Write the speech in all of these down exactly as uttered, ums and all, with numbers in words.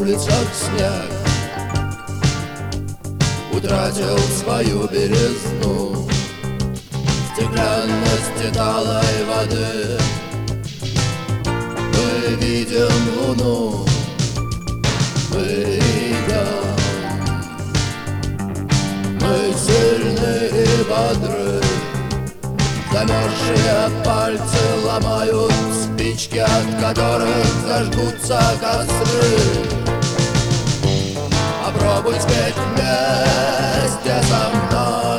улицах снег утратил свою белизну. Стеклянности талой воды мы видим луну, мы идем, мы сильны и бодры. Замерзшие пальцы ломают спички, от которых зажгутся костры. Попробуй спеть вместе со мной,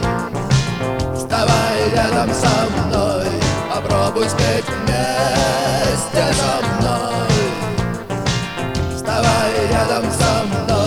вставай рядом со мной. Попробуй спеть вместе со мной, вставай рядом со мной.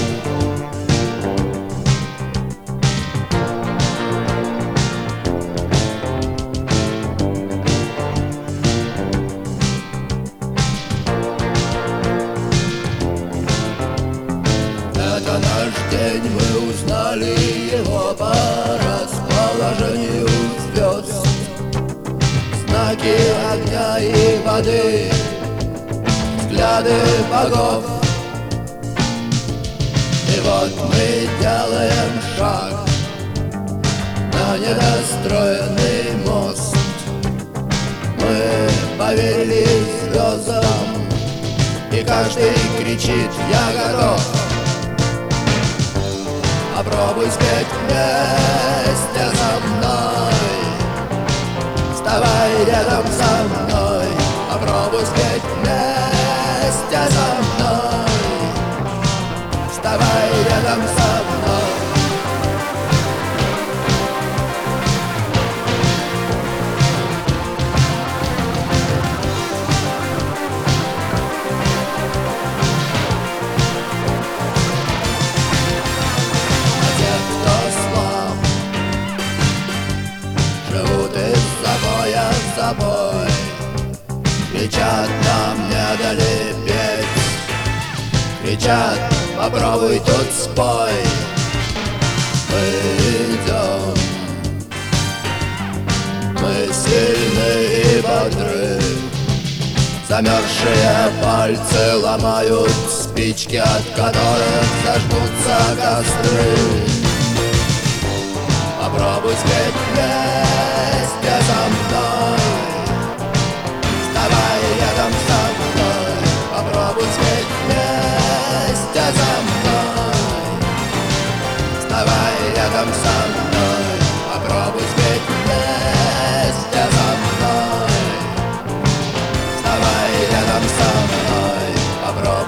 Это наш день, мы узнали его по расположению звезд. Знаки огня и воды, взгляды богов. И вот мы делаем шаг на недостроенный мост. Мы поверили звездам, и каждый кричит: я готов. Попробуй спеть вместе со мной, вставай рядом со мной. Попробуй спеть вместе со мной, вставай рядом со мной. Собой кричат: нам не дали петь. Кричат: попробуй тут спой. Мы идем, мы сильны и бодры. Замерзшие пальцы ломают спички, от которых зажгутся костры. Попробуй спеть вместе со мной, вставай рядом со мной. Попробуй спеть вместе со мной, вставай рядом со мной. Попробуй спеть вместе со мной, вставай рядом со мной. Попробуй